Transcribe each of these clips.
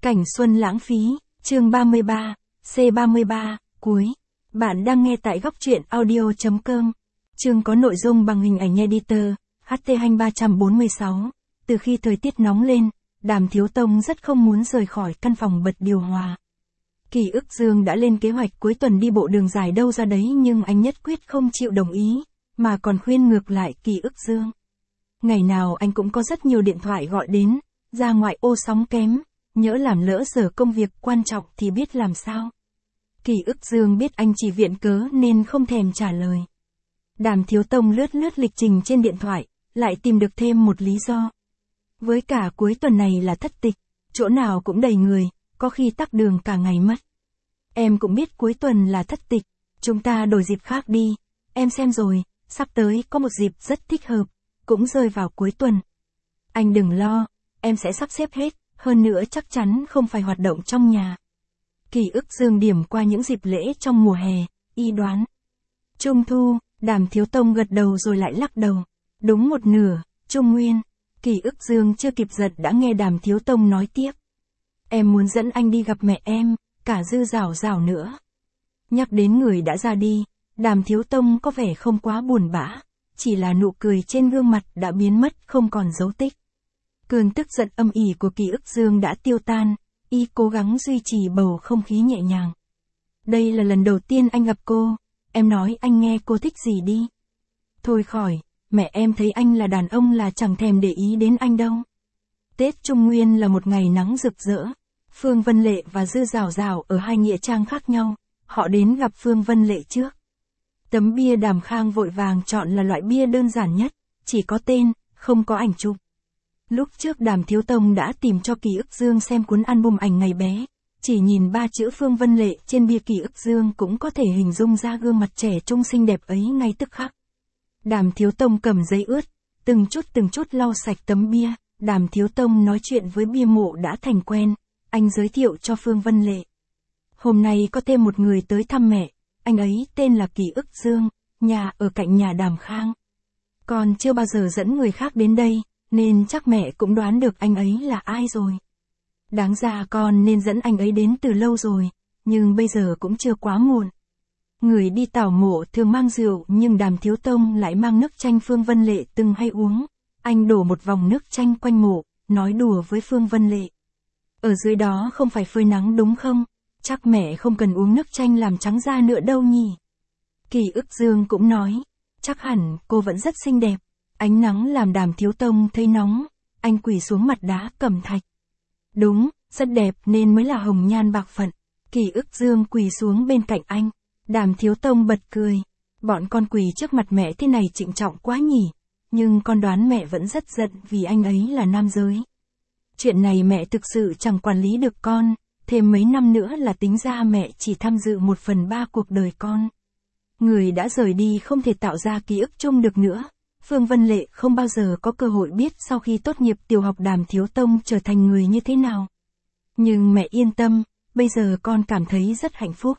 Cảnh xuân lãng phí, chương 33, C33, cuối. Bạn đang nghe tại góc truyện audio.com. Chương có nội dung bằng hình ảnh editor, HT2346. Từ khi thời tiết nóng lên, Đàm Thiếu Tông rất không muốn rời khỏi căn phòng bật điều hòa. Kỳ Ức Dương đã lên kế hoạch cuối tuần đi bộ đường dài đâu ra đấy, nhưng anh nhất quyết không chịu đồng ý, mà còn khuyên ngược lại Kỳ Ức Dương. Ngày nào anh cũng có rất nhiều điện thoại gọi đến, ra ngoại ô sóng kém, nhỡ làm lỡ giờ công việc quan trọng thì biết làm sao. Kỳ Ức Dương biết anh chỉ viện cớ nên không thèm trả lời. Đàm Thiếu Tông lướt lịch trình trên điện thoại, lại tìm được thêm một lý do. Với cả cuối tuần này là thất tịch, chỗ nào cũng đầy người, có khi tắc đường cả ngày mất. Em cũng biết cuối tuần là thất tịch, chúng ta đổi dịp khác đi, em xem rồi, sắp tới có một dịp rất thích hợp, cũng rơi vào cuối tuần. Anh đừng lo, em sẽ sắp xếp hết, hơn nữa chắc chắn không phải hoạt động trong nhà. Kỳ Ức Dương điểm qua những dịp lễ trong mùa hè, y đoán. Trung thu, Đàm Thiếu Tông gật đầu rồi lại lắc đầu. Đúng một nửa, Trung nguyên. Kỳ Ức Dương chưa kịp giật đã nghe Đàm Thiếu Tông nói tiếp. Em muốn dẫn anh đi gặp mẹ em, cả Dư Dảo Dảo nữa. Nhắc đến người đã ra đi, Đàm Thiếu Tông có vẻ không quá buồn bã, chỉ là nụ cười trên gương mặt đã biến mất không còn dấu tích. Cơn tức giận âm ỉ của Kỳ Ức Dương đã tiêu tan, y cố gắng duy trì bầu không khí nhẹ nhàng. Đây là lần đầu tiên anh gặp cô, em nói anh nghe cô thích gì đi. Thôi khỏi, mẹ em thấy anh là đàn ông là chẳng thèm để ý đến anh đâu. Tết Trung Nguyên là một ngày nắng rực rỡ. Phương Vân Lệ và Dư Dảo Dảo ở hai nghĩa trang khác nhau, họ đến gặp Phương Vân Lệ trước. Tấm bia Đàm Khang vội vàng chọn là loại bia đơn giản nhất, chỉ có tên, không có ảnh chụp. Lúc trước Đàm Thiếu Tông đã tìm cho Kỳ Ức Dương xem cuốn album ảnh ngày bé, chỉ nhìn 3 chữ Phương Vân Lệ trên bia Kỳ Ức Dương cũng có thể hình dung ra gương mặt trẻ trung xinh đẹp ấy ngay tức khắc. Đàm Thiếu Tông cầm giấy ướt, từng chút lau sạch tấm bia, Đàm Thiếu Tông nói chuyện với bia mộ đã thành quen, anh giới thiệu cho Phương Vân Lệ. Hôm nay có thêm một người tới thăm mẹ, anh ấy tên là Kỳ Ức Dương, nhà ở cạnh nhà Đàm Khang. Còn chưa bao giờ dẫn người khác đến đây, nên chắc mẹ cũng đoán được anh ấy là ai rồi. Đáng ra con nên dẫn anh ấy đến từ lâu rồi, nhưng bây giờ cũng chưa quá muộn. Người đi tảo mộ thường mang rượu nhưng Đàm Thiếu Tông lại mang nước chanh Phương Vân Lệ từng hay uống. Anh đổ một vòng nước chanh quanh mộ, nói đùa với Phương Vân Lệ. Ở dưới đó không phải phơi nắng đúng không? Chắc mẹ không cần uống nước chanh làm trắng da nữa đâu nhỉ. Kỳ Ức Dương cũng nói, chắc hẳn cô vẫn rất xinh đẹp. Ánh nắng làm Đàm Thiếu Tông thấy nóng, anh quỳ xuống mặt đá cẩm thạch. Đúng, rất đẹp nên mới là hồng nhan bạc phận. Kỳ Ức Dương quỳ xuống bên cạnh anh. Đàm Thiếu Tông bật cười. Bọn con quỳ trước mặt mẹ thế này trịnh trọng quá nhỉ. Nhưng con đoán mẹ vẫn rất giận vì anh ấy là nam giới. Chuyện này mẹ thực sự chẳng quản lý được con. Thêm mấy năm nữa là tính ra mẹ chỉ tham dự 1/3 cuộc đời con. Người đã rời đi không thể tạo ra ký ức chung được nữa. Phương Vân Lệ không bao giờ có cơ hội biết sau khi tốt nghiệp tiểu học Đàm Thiếu Tông trở thành người như thế nào. Nhưng mẹ yên tâm, bây giờ con cảm thấy rất hạnh phúc.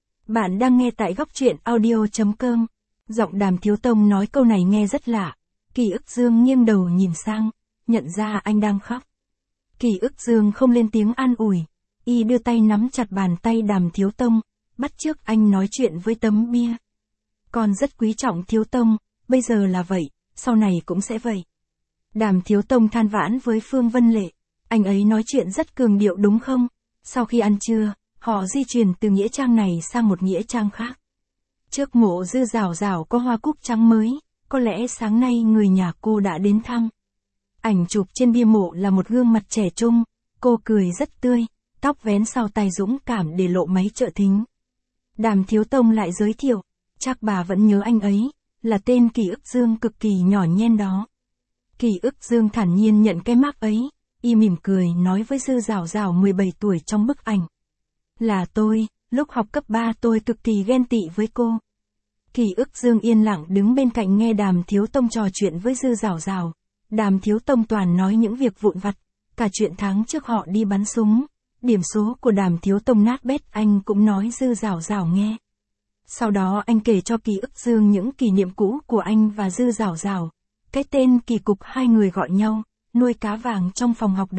Bạn đang nghe tại góc truyện audio.com. Giọng Đàm Thiếu Tông nói câu này nghe rất lạ. Kỳ Ức Dương nghiêng đầu nhìn sang, nhận ra anh đang khóc. Kỳ Ức Dương không lên tiếng an ủi, y đưa tay nắm chặt bàn tay Đàm Thiếu Tông, bắt chước anh nói chuyện với tấm bia. Con rất quý trọng Thiếu Tông, bây giờ là vậy, sau này cũng sẽ vậy. Đàm Thiếu Tông than vãn với Phương Vân Lệ, anh ấy nói chuyện rất cường điệu đúng không? Sau khi ăn trưa, họ di chuyển từ nghĩa trang này sang một nghĩa trang khác. Trước mộ Dư Dảo Dảo có hoa cúc trắng mới, có lẽ sáng nay người nhà cô đã đến thăm. Ảnh chụp trên bia mộ là một gương mặt trẻ trung, cô cười rất tươi, tóc vén sau tai dũng cảm để lộ máy trợ thính. Đàm Thiếu Tông lại giới thiệu, chắc bà vẫn nhớ anh ấy, là tên Kỳ Ức Dương cực kỳ nhỏ nhen đó. Kỳ Ức Dương thản nhiên nhận cái mác ấy, y mỉm cười nói với Dư Dảo Dảo 17 tuổi trong bức ảnh. Là tôi, lúc học cấp 3 tôi cực kỳ ghen tị với cô. Kỳ Ức Dương yên lặng đứng bên cạnh nghe Đàm Thiếu Tông trò chuyện với Dư Dảo Dảo. Đàm Thiếu Tông toàn nói những việc vụn vặt, cả chuyện tháng trước họ đi bắn súng. Điểm số của Đàm Thiếu Tông nát bét anh cũng nói Dư Dảo Dảo nghe. Sau đó anh kể cho Kỳ Ức Dương những kỷ niệm cũ của anh và Dư Dảo Dảo. Cái tên kỳ cục hai người gọi nhau, nuôi cá vàng trong phòng học đàn,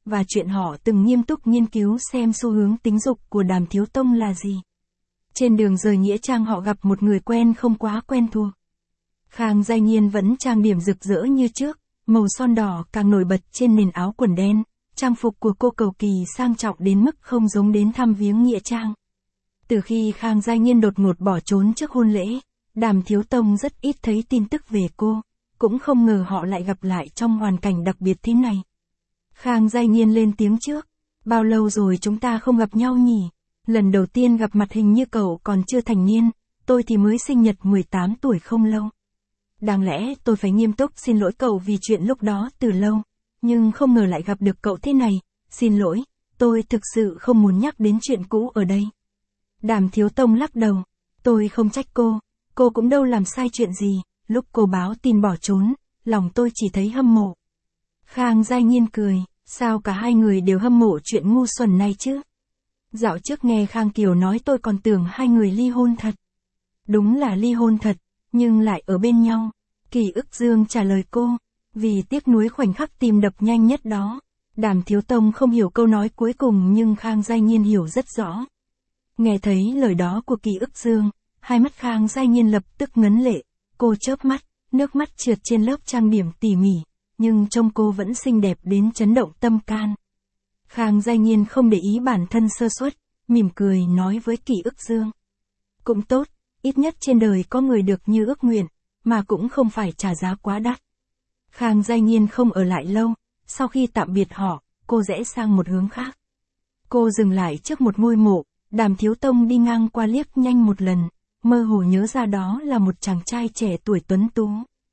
và chuyện họ từng nghiêm túc nghiên cứu xem xu hướng tính dục của Đàm Thiếu Tông là gì. Trên đường rời nghĩa trang họ gặp một người quen không quá quen thuộc. Khang Giai Nhiên vẫn trang điểm rực rỡ như trước, màu son đỏ càng nổi bật trên nền áo quần đen, trang phục của cô cầu kỳ sang trọng đến mức không giống đến thăm viếng nghĩa trang. Từ khi Khang Giai Nhiên đột ngột bỏ trốn trước hôn lễ, Đàm Thiếu Tông rất ít thấy tin tức về cô, cũng không ngờ họ lại gặp lại trong hoàn cảnh đặc biệt thế này. Khang Giai Nhiên lên tiếng trước, bao lâu rồi chúng ta không gặp nhau nhỉ? Lần đầu tiên gặp mặt hình như cậu còn chưa thành niên, tôi thì mới sinh nhật 18 tuổi không lâu. Đáng lẽ tôi phải nghiêm túc xin lỗi cậu vì chuyện lúc đó từ lâu, nhưng không ngờ lại gặp được cậu thế này, xin lỗi, tôi thực sự không muốn nhắc đến chuyện cũ ở đây. Đàm Thiếu Tông lắc đầu, tôi không trách cô cũng đâu làm sai chuyện gì, lúc cô báo tin bỏ trốn, lòng tôi chỉ thấy hâm mộ. Khang Giai Nhiên cười, sao cả hai người đều hâm mộ chuyện ngu xuẩn này chứ? Dạo trước nghe Khang Kiều nói tôi còn tưởng hai người ly hôn thật. Đúng là ly hôn thật, nhưng lại ở bên nhau. Kỳ Ức Dương trả lời cô, vì tiếc nuối khoảnh khắc tim đập nhanh nhất đó. Đàm Thiếu Tông không hiểu câu nói cuối cùng nhưng Khang Giai Nhiên hiểu rất rõ. Nghe thấy lời đó của Kỳ Ức Dương, hai mắt Khang Giai Nhiên lập tức ngấn lệ, cô chớp mắt, nước mắt trượt trên lớp trang điểm tỉ mỉ, nhưng trông cô vẫn xinh đẹp đến chấn động tâm can. Khang Giai Nhiên không để ý bản thân sơ suất, mỉm cười nói với Kỳ Ức Dương. Cũng tốt, ít nhất trên đời có người được như ước nguyện, mà cũng không phải trả giá quá đắt. Khang Giai Nhiên không ở lại lâu, sau khi tạm biệt họ, cô rẽ sang một hướng khác. Cô dừng lại trước một ngôi mộ, Đàm Thiếu Tông đi ngang qua liếc nhanh một lần, mơ hồ nhớ ra đó là một chàng trai trẻ tuổi tuấn tú.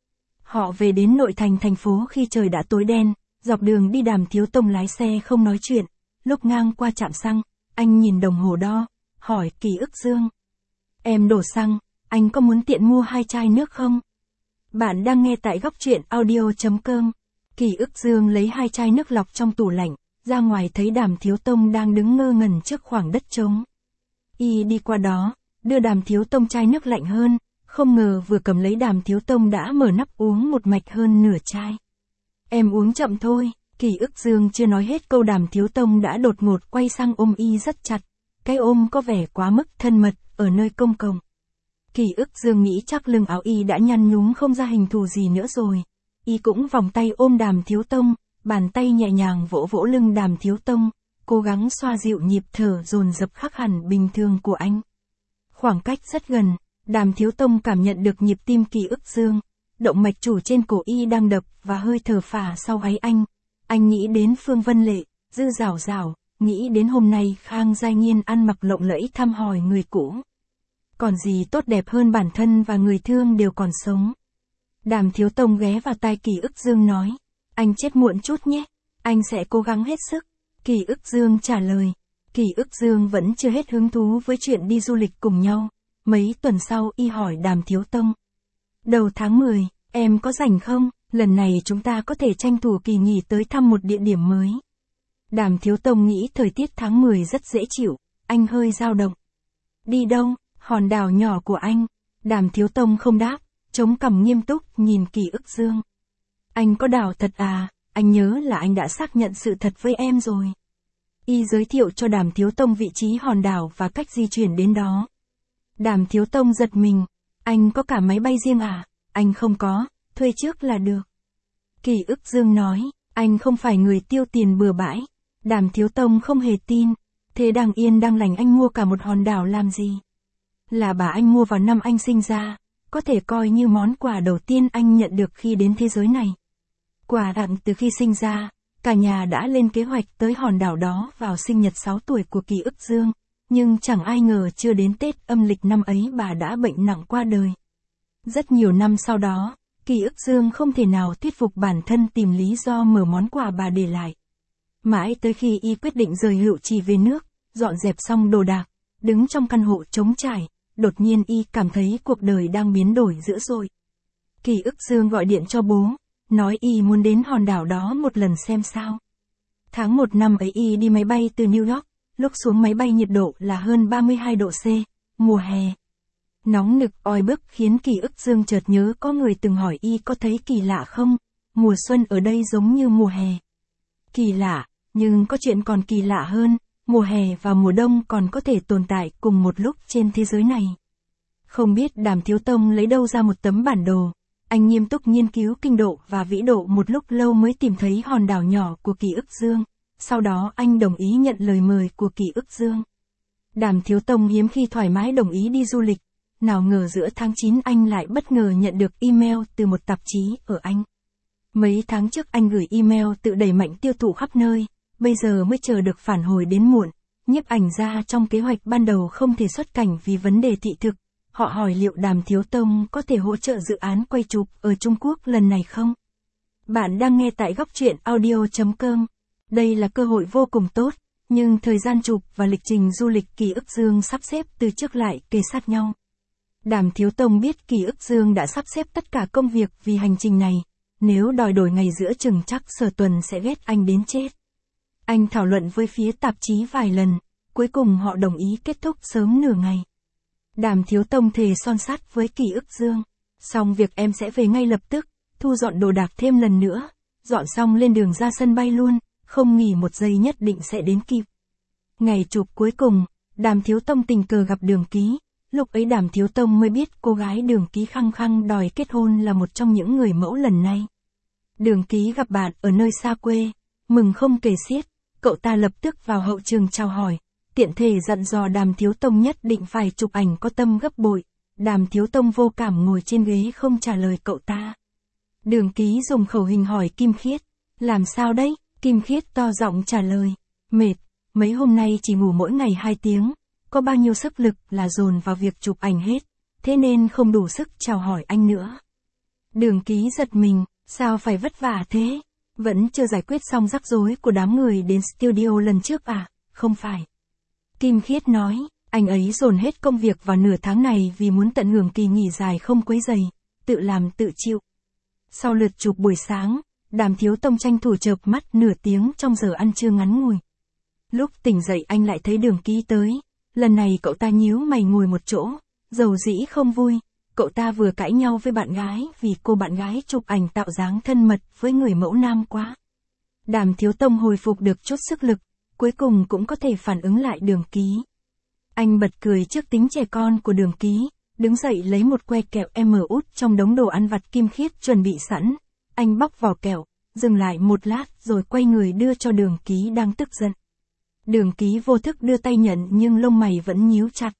Họ về đến nội thành thành phố khi trời đã tối đen, dọc đường đi Đàm Thiếu Tông lái xe không nói chuyện, lúc ngang qua trạm xăng, anh nhìn đồng hồ đo, hỏi Kỳ Ức Dương. Em đổ xăng, anh có muốn tiện mua 2 chai nước không? Bạn đang nghe tại góc truyện audio.com. Kỳ Ức Dương lấy 2 chai nước lọc trong tủ lạnh, ra ngoài thấy Đàm Thiếu Tông đang đứng ngơ ngẩn trước khoảng đất trống. Y đi qua đó, đưa Đàm Thiếu Tông chai nước lạnh hơn, không ngờ vừa cầm lấy Đàm Thiếu Tông đã mở nắp uống một mạch hơn nửa chai. Em uống chậm thôi, Kỳ Ức Dương chưa nói hết câu Đàm Thiếu Tông đã đột ngột quay sang ôm Y rất chặt, cái ôm có vẻ quá mức thân mật, ở nơi công cộng. Kỳ Ức Dương nghĩ chắc lưng áo Y đã nhăn nhúm không ra hình thù gì nữa rồi. Y cũng vòng tay ôm Đàm Thiếu Tông, bàn tay nhẹ nhàng vỗ vỗ lưng Đàm Thiếu Tông, cố gắng xoa dịu nhịp thở dồn dập khác hẳn bình thường của anh. Khoảng cách rất gần, Đàm Thiếu Tông cảm nhận được nhịp tim Kỳ Ức Dương, động mạch chủ trên cổ Y đang đập và hơi thở phả sau gáy anh. Anh nghĩ đến Phương Vân Lệ, Dư Dảo Dảo, nghĩ đến hôm nay Khang Giai Nhiên ăn mặc lộng lẫy thăm hỏi người cũ. Còn gì tốt đẹp hơn bản thân và người thương đều còn sống. Đàm Thiếu Tông ghé vào tai Kỳ Ức Dương nói, anh chết muộn chút nhé, anh sẽ cố gắng hết sức. Kỳ Ức Dương trả lời, Kỳ Ức Dương vẫn chưa hết hứng thú với chuyện đi du lịch cùng nhau. Mấy tuần sau Y hỏi Đàm Thiếu Tông, đầu tháng 10, em có rảnh không, lần này chúng ta có thể tranh thủ kỳ nghỉ tới thăm một địa điểm mới. Đàm Thiếu Tông nghĩ thời tiết tháng 10 rất dễ chịu, anh hơi dao động. Đi đâu, hòn đảo nhỏ của anh? Đàm Thiếu Tông không đáp, chống cằm nghiêm túc nhìn Kỳ Ức Dương. Anh có đảo thật à, anh nhớ là anh đã xác nhận sự thật với em rồi. Y giới thiệu cho Đàm Thiếu Tông vị trí hòn đảo và cách di chuyển đến đó. Đàm Thiếu Tông giật mình, anh có cả máy bay riêng à? Anh không có, thuê trước là được. Kỳ Ức Dương nói, anh không phải người tiêu tiền bừa bãi. Đàm Thiếu Tông không hề tin, thế đang yên đang lành anh mua cả một hòn đảo làm gì? Là bà anh mua vào năm anh sinh ra, có thể coi như món quà đầu tiên anh nhận được khi đến thế giới này. Quà tặng từ khi sinh ra, cả nhà đã lên kế hoạch tới hòn đảo đó vào sinh nhật 6 tuổi của Kỳ Ức Dương, nhưng chẳng ai ngờ chưa đến Tết âm lịch năm ấy bà đã bệnh nặng qua đời. Rất nhiều năm sau đó, Kỳ Ức Dương không thể nào thuyết phục bản thân tìm lý do mở món quà bà để lại. Mãi tới khi Y quyết định rời Hữu Trì về nước, dọn dẹp xong đồ đạc, đứng trong căn hộ trống trải, đột nhiên Y cảm thấy cuộc đời đang biến đổi dữ dội. Kỳ Ức Dương gọi điện cho bố, nói Y muốn đến hòn đảo đó một lần xem sao. Tháng 1 năm ấy Y đi máy bay từ New York, lúc xuống máy bay nhiệt độ là hơn 32 độ C, mùa hè. Nóng nực oi bức khiến Kỳ Ức Dương chợt nhớ có người từng hỏi Y có thấy kỳ lạ không, mùa xuân ở đây giống như mùa hè. Kỳ lạ, Nhưng có chuyện còn kỳ lạ hơn, mùa hè và mùa đông còn có thể tồn tại cùng một lúc trên thế giới này. Không biết Đàm Thiếu Tông lấy đâu ra một tấm bản đồ, anh nghiêm túc nghiên cứu kinh độ và vĩ độ một lúc lâu mới tìm thấy hòn đảo nhỏ của Kỳ Ức Dương, sau đó anh đồng ý nhận lời mời của Kỳ Ức Dương. Đàm Thiếu Tông hiếm khi thoải mái đồng ý đi du lịch, nào ngờ giữa tháng 9 anh lại bất ngờ nhận được email từ một tạp chí ở Anh. Mấy tháng trước anh gửi email tự đẩy mạnh tiêu thụ khắp nơi, bây giờ mới chờ được phản hồi đến muộn. Nhiếp ảnh gia trong kế hoạch ban đầu không thể xuất cảnh vì vấn đề thị thực. Họ hỏi liệu Đàm Thiếu Tông có thể hỗ trợ dự án quay chụp ở Trung Quốc lần này không? Bạn đang nghe tại Góc Truyện Audio.com. Đây là cơ hội vô cùng tốt, nhưng thời gian chụp và lịch trình du lịch Kỳ Ức Dương sắp xếp từ trước lại kề sát nhau. Đàm Thiếu Tông biết Kỳ Ức Dương đã sắp xếp tất cả công việc vì hành trình này, nếu đòi đổi ngày giữa chừng chắc Sở Tuần sẽ ghét anh đến chết. Anh thảo luận với phía tạp chí vài lần, cuối cùng họ đồng ý kết thúc sớm nửa ngày. Đàm Thiếu Tông thề son sắt với Kỳ Ức Dương, xong việc em sẽ về ngay lập tức, thu dọn đồ đạc thêm lần nữa, dọn xong lên đường ra sân bay luôn, không nghỉ một giây nhất định sẽ đến kịp. Ngày chụp cuối cùng, Đàm Thiếu Tông tình cờ gặp Đường Ký, lúc ấy Đàm Thiếu Tông mới biết cô gái Đường Ký khăng khăng đòi kết hôn là một trong những người mẫu lần này. Đường Ký gặp bạn ở nơi xa quê, mừng không kể xiết, cậu ta lập tức vào hậu trường chào hỏi, tiện thể dặn dò Đàm Thiếu Tông nhất định phải chụp ảnh có tâm gấp bội. Đàm Thiếu Tông vô cảm ngồi trên ghế không trả lời cậu ta. Đường Ký dùng khẩu hình hỏi Kim Khiết, làm sao đấy? Kim Khiết to giọng trả lời, mệt, mấy hôm nay chỉ ngủ mỗi ngày 2 tiếng, có bao nhiêu sức lực là dồn vào việc chụp ảnh hết, thế nên không đủ sức chào hỏi anh nữa. Đường Ký giật mình, sao phải vất vả thế? Vẫn chưa giải quyết xong rắc rối của đám người đến studio lần trước à? Không phải. Kim Khiết nói, anh ấy dồn hết công việc vào nửa tháng này vì muốn tận hưởng kỳ nghỉ dài không quấy rầy, tự làm tự chịu. Sau lượt chụp buổi sáng, Đàm Thiếu Tông tranh thủ chợp mắt nửa tiếng trong giờ ăn trưa ngắn ngủi. Lúc tỉnh dậy anh lại thấy Đường Ký tới, lần này cậu ta nhíu mày ngồi một chỗ, dầu dĩ không vui, cậu ta vừa cãi nhau với bạn gái vì cô bạn gái chụp ảnh tạo dáng thân mật với người mẫu nam quá. Đàm Thiếu Tông hồi phục được chút sức lực, cuối cùng cũng có thể phản ứng lại Đường Ký. Anh bật cười trước tính trẻ con của Đường Ký, đứng dậy lấy một que kẹo út trong đống đồ ăn vặt Kim Khiết chuẩn bị sẵn. Anh bóc vỏ kẹo, dừng lại một lát rồi quay người đưa cho Đường Ký đang tức giận. Đường Ký vô thức đưa tay nhận nhưng lông mày vẫn nhíu chặt.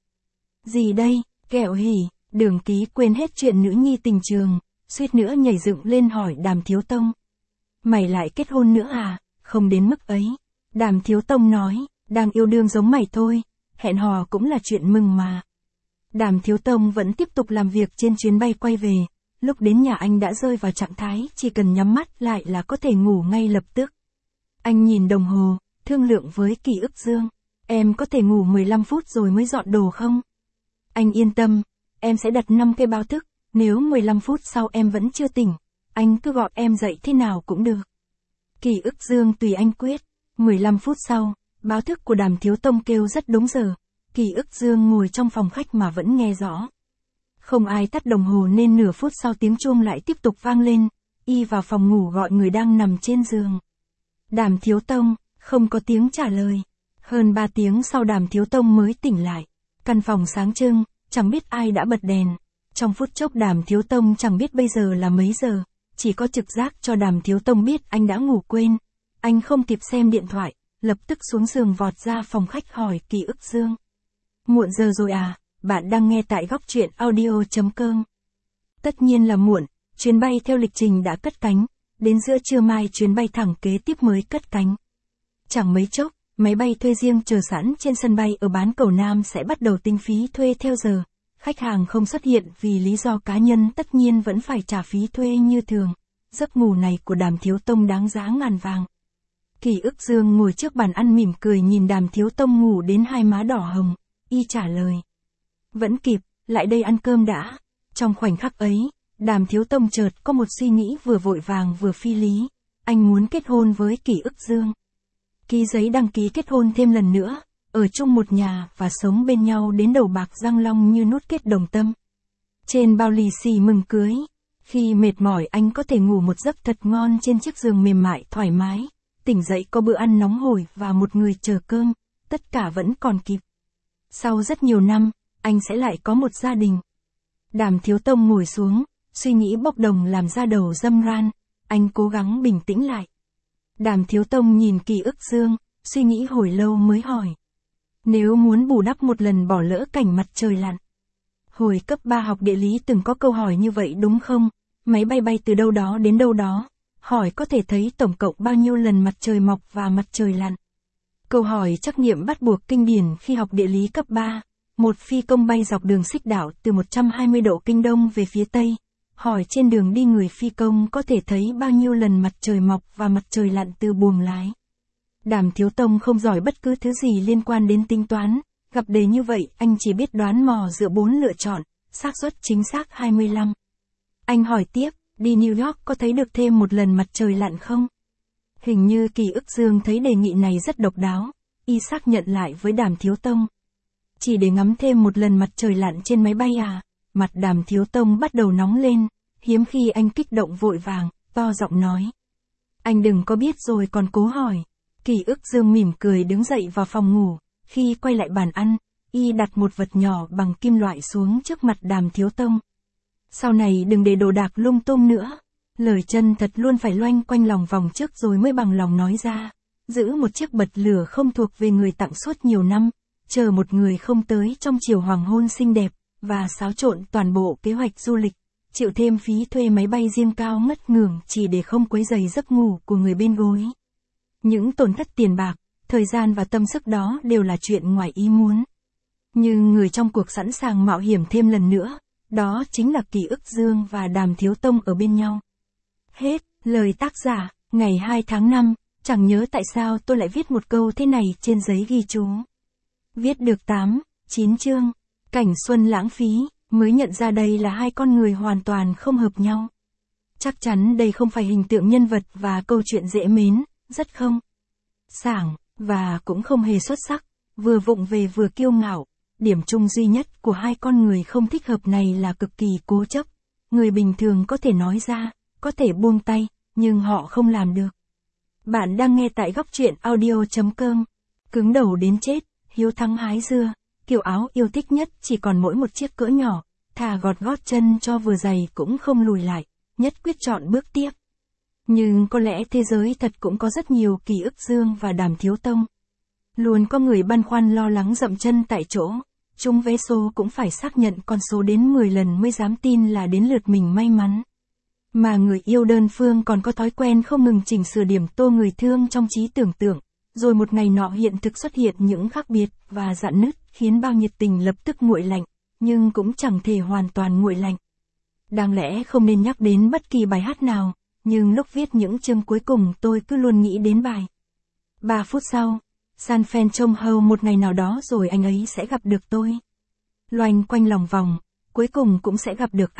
Gì đây, kẹo hỉ? Đường Ký quên hết chuyện nữ nhi tình trường, suýt nữa nhảy dựng lên hỏi Đàm Thiếu Tông. Mày lại kết hôn nữa à? Không đến mức ấy. Đàm Thiếu Tông nói, đang yêu đương giống mày thôi, hẹn hò cũng là chuyện mừng mà. Đàm Thiếu Tông vẫn tiếp tục làm việc trên chuyến bay quay về, lúc đến nhà anh đã rơi vào trạng thái chỉ cần nhắm mắt lại là có thể ngủ ngay lập tức. Anh nhìn đồng hồ, thương lượng với Kỳ Ức Dương, em có thể ngủ 15 phút rồi mới dọn đồ không? Anh yên tâm, em sẽ đặt 5 cái báo thức, nếu 15 phút sau em vẫn chưa tỉnh, anh cứ gọi em dậy thế nào cũng được. Kỳ Ức Dương tùy anh quyết. 15 phút sau, báo thức của Đàm Thiếu Tông kêu rất đúng giờ. Kỳ Ức Dương ngồi trong phòng khách mà vẫn nghe rõ. Không ai tắt đồng hồ nên nửa phút sau tiếng chuông lại tiếp tục vang lên. Y vào phòng ngủ gọi người đang nằm trên giường. Đàm Thiếu Tông, không có tiếng trả lời. Hơn 3 tiếng sau Đàm Thiếu Tông mới tỉnh lại. Căn phòng sáng trưng, chẳng biết ai đã bật đèn. Trong phút chốc Đàm Thiếu Tông chẳng biết bây giờ là mấy giờ. Chỉ có trực giác cho Đàm Thiếu Tông biết anh đã ngủ quên. Anh không kịp xem điện thoại, lập tức xuống giường vọt ra phòng khách hỏi Kỳ Ức Dương. Muộn giờ rồi à, bạn đang nghe tại Góc Truyện Audio.com. Tất nhiên là muộn, chuyến bay theo lịch trình đã cất cánh, đến giữa trưa mai chuyến bay thẳng kế tiếp mới cất cánh. Chẳng mấy chốc, máy bay thuê riêng chờ sẵn trên sân bay ở bán cầu Nam sẽ bắt đầu tính phí thuê theo giờ. Khách hàng không xuất hiện vì lý do cá nhân tất nhiên vẫn phải trả phí thuê như thường. Giấc ngủ này của Đàm Thiếu Tông đáng giá ngàn vàng. Kỳ Ức Dương ngồi trước bàn ăn mỉm cười nhìn Đàm Thiếu Tông ngủ đến hai má đỏ hồng, y trả lời. Vẫn kịp, lại đây ăn cơm đã. Trong khoảnh khắc ấy, Đàm Thiếu Tông chợt có một suy nghĩ vừa vội vàng vừa phi lý. Anh muốn kết hôn với Kỳ Ức Dương. Ký giấy đăng ký kết hôn thêm lần nữa, ở chung một nhà và sống bên nhau đến đầu bạc răng long như nút kết đồng tâm. Trên bao lì xì mừng cưới, khi mệt mỏi anh có thể ngủ một giấc thật ngon trên chiếc giường mềm mại thoải mái. tỉnh dậy có bữa ăn nóng hổi và một người chờ cơm, tất cả vẫn còn kịp. Sau rất nhiều năm, anh sẽ lại có một gia đình. Đàm Thiếu Tông ngồi xuống, suy nghĩ bốc đồng làm ra đầu râm ran, anh cố gắng bình tĩnh lại. Đàm Thiếu Tông nhìn Kỳ Ức Dương, suy nghĩ hồi lâu mới hỏi. Nếu muốn bù đắp một lần bỏ lỡ cảnh mặt trời lặn. Hồi cấp 3 học địa lý từng có câu hỏi như vậy đúng không? Máy bay bay từ đâu đó đến đâu đó. Hỏi có thể thấy tổng cộng bao nhiêu lần mặt trời mọc và mặt trời lặn. Câu hỏi trắc nghiệm bắt buộc kinh điển khi học địa lý cấp 3. Một phi công bay dọc đường xích đảo từ 120 độ kinh đông về phía tây. Hỏi trên đường đi người phi công có thể thấy bao nhiêu lần mặt trời mọc và mặt trời lặn từ buồng lái. Đàm Thiếu Tông không giỏi bất cứ thứ gì liên quan đến tính toán, gặp đề như vậy anh chỉ biết đoán mò giữa 4 lựa chọn, xác suất chính xác 25. Anh hỏi tiếp, đi New York có thấy được thêm một lần mặt trời lặn không? Hình như Kỳ Ức Dương thấy đề nghị này rất độc đáo, y xác nhận lại với Đàm Thiếu Tông. Chỉ để ngắm thêm một lần mặt trời lặn trên máy bay à? Mặt Đàm Thiếu Tông bắt đầu nóng lên, hiếm khi anh kích động vội vàng, to giọng nói. Anh đừng có biết rồi còn cố hỏi. Kỳ Ức Dương mỉm cười đứng dậy vào phòng ngủ, khi quay lại bàn ăn, y đặt một vật nhỏ bằng kim loại xuống trước mặt Đàm Thiếu Tông. Sau này đừng để đồ đạc lung tung nữa, lời chân thật luôn phải loanh quanh lòng vòng trước rồi mới bằng lòng nói ra. Giữ một chiếc bật lửa không thuộc về người tặng suốt nhiều năm, chờ một người không tới trong chiều hoàng hôn xinh đẹp, và xáo trộn toàn bộ kế hoạch du lịch, chịu thêm phí thuê máy bay riêng cao ngất ngưởng chỉ để không quấy rầy giấc ngủ của người bên gối. Những tổn thất tiền bạc, thời gian và tâm sức đó đều là chuyện ngoài ý muốn. Nhưng người trong cuộc sẵn sàng mạo hiểm thêm lần nữa, đó chính là Kỳ Ức Dương và Đàm Thiếu Tông ở bên nhau. Hết, lời tác giả, ngày 2 tháng 5, chẳng nhớ tại sao tôi lại viết một câu thế này trên giấy ghi chú. Viết được 8, 9 chương, cảnh xuân lãng phí, mới nhận ra đây là hai con người hoàn toàn không hợp nhau. Chắc chắn đây không phải hình tượng nhân vật và câu chuyện dễ mến, rất không sảng, và cũng không hề xuất sắc, vừa vụng về vừa kiêu ngạo. Điểm chung duy nhất của hai con người không thích hợp này là cực kỳ cố chấp. Người bình thường có thể nói ra, có thể buông tay, nhưng họ không làm được. Bạn đang nghe tại góc truyện audio.com. Cứng đầu đến chết, hiếu thắng hái dưa, kiểu áo yêu thích nhất chỉ còn mỗi một chiếc cỡ nhỏ, thà gọt gót chân cho vừa dày cũng không lùi lại, nhất quyết chọn bước tiếp. Nhưng có lẽ thế giới thật cũng có rất nhiều Kỳ Ức Dương và Đàm Thiếu Tông. Luôn có người băn khoăn lo lắng dậm chân tại chỗ, trúng vé số cũng phải xác nhận con số đến 10 lần mới dám tin là đến lượt mình may mắn. Mà người yêu đơn phương còn có thói quen không ngừng chỉnh sửa điểm tô người thương trong trí tưởng tượng, rồi một ngày nọ hiện thực xuất hiện những khác biệt và rạn nứt khiến bao nhiệt tình lập tức nguội lạnh, nhưng cũng chẳng thể hoàn toàn nguội lạnh. Đáng lẽ không nên nhắc đến bất kỳ bài hát nào, nhưng lúc viết những chương cuối cùng tôi cứ luôn nghĩ đến bài. 3 phút sau, San Phen trông hầu một ngày nào đó rồi anh ấy sẽ gặp được tôi. Loanh quanh lòng vòng, cuối cùng cũng sẽ gặp được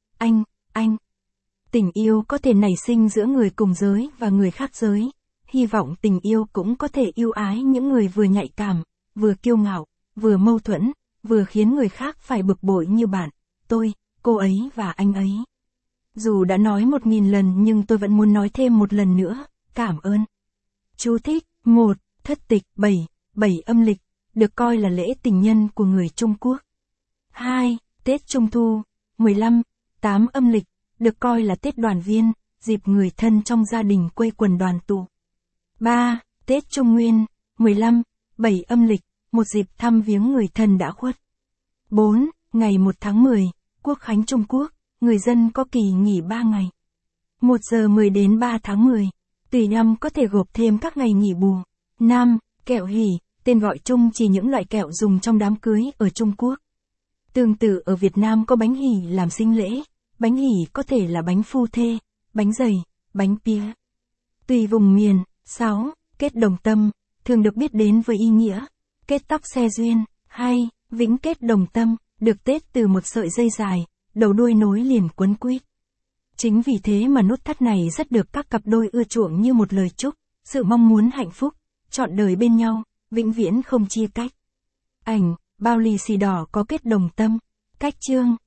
anh. Tình yêu có thể nảy sinh giữa người cùng giới và người khác giới. Hy vọng tình yêu cũng có thể yêu ái những người vừa nhạy cảm, vừa kiêu ngạo, vừa mâu thuẫn, vừa khiến người khác phải bực bội như bạn, tôi, cô ấy và anh ấy. Dù đã nói 1000 lần nhưng tôi vẫn muốn nói thêm một lần nữa, cảm ơn. Chú thích, 1. Thất tịch 7 âm lịch, được coi là lễ tình nhân của người Trung Quốc. 2. Tết Trung Thu, 8 âm lịch, được coi là Tết đoàn viên, dịp người thân trong gia đình quây quần đoàn tụ. 3. Tết Trung Nguyên, 7 âm lịch, một dịp thăm viếng người thân đã khuất. 4. Ngày 1 tháng 10, Quốc khánh Trung Quốc, người dân có kỳ nghỉ 3 ngày. 1 giờ 10 đến 3 tháng 10, tùy năm có thể gộp thêm các ngày nghỉ bù. 5. Kẹo hỉ, tên gọi chung chỉ những loại kẹo dùng trong đám cưới ở Trung Quốc. Tương tự ở Việt Nam có bánh hỉ làm sinh lễ, bánh hỉ có thể là bánh phu thê, bánh dày, bánh pía. Tùy vùng miền. 6. Kết đồng tâm, thường được biết đến với ý nghĩa kết tóc xe duyên, hay vĩnh kết đồng tâm, được tết từ một sợi dây dài, đầu đuôi nối liền quấn quýt. Chính vì thế mà nút thắt này rất được các cặp đôi ưa chuộng như một lời chúc, sự mong muốn hạnh phúc, trọn đời bên nhau, vĩnh viễn không chia cách. Ảnh, bao lì xì đỏ có kết đồng tâm, cách chương.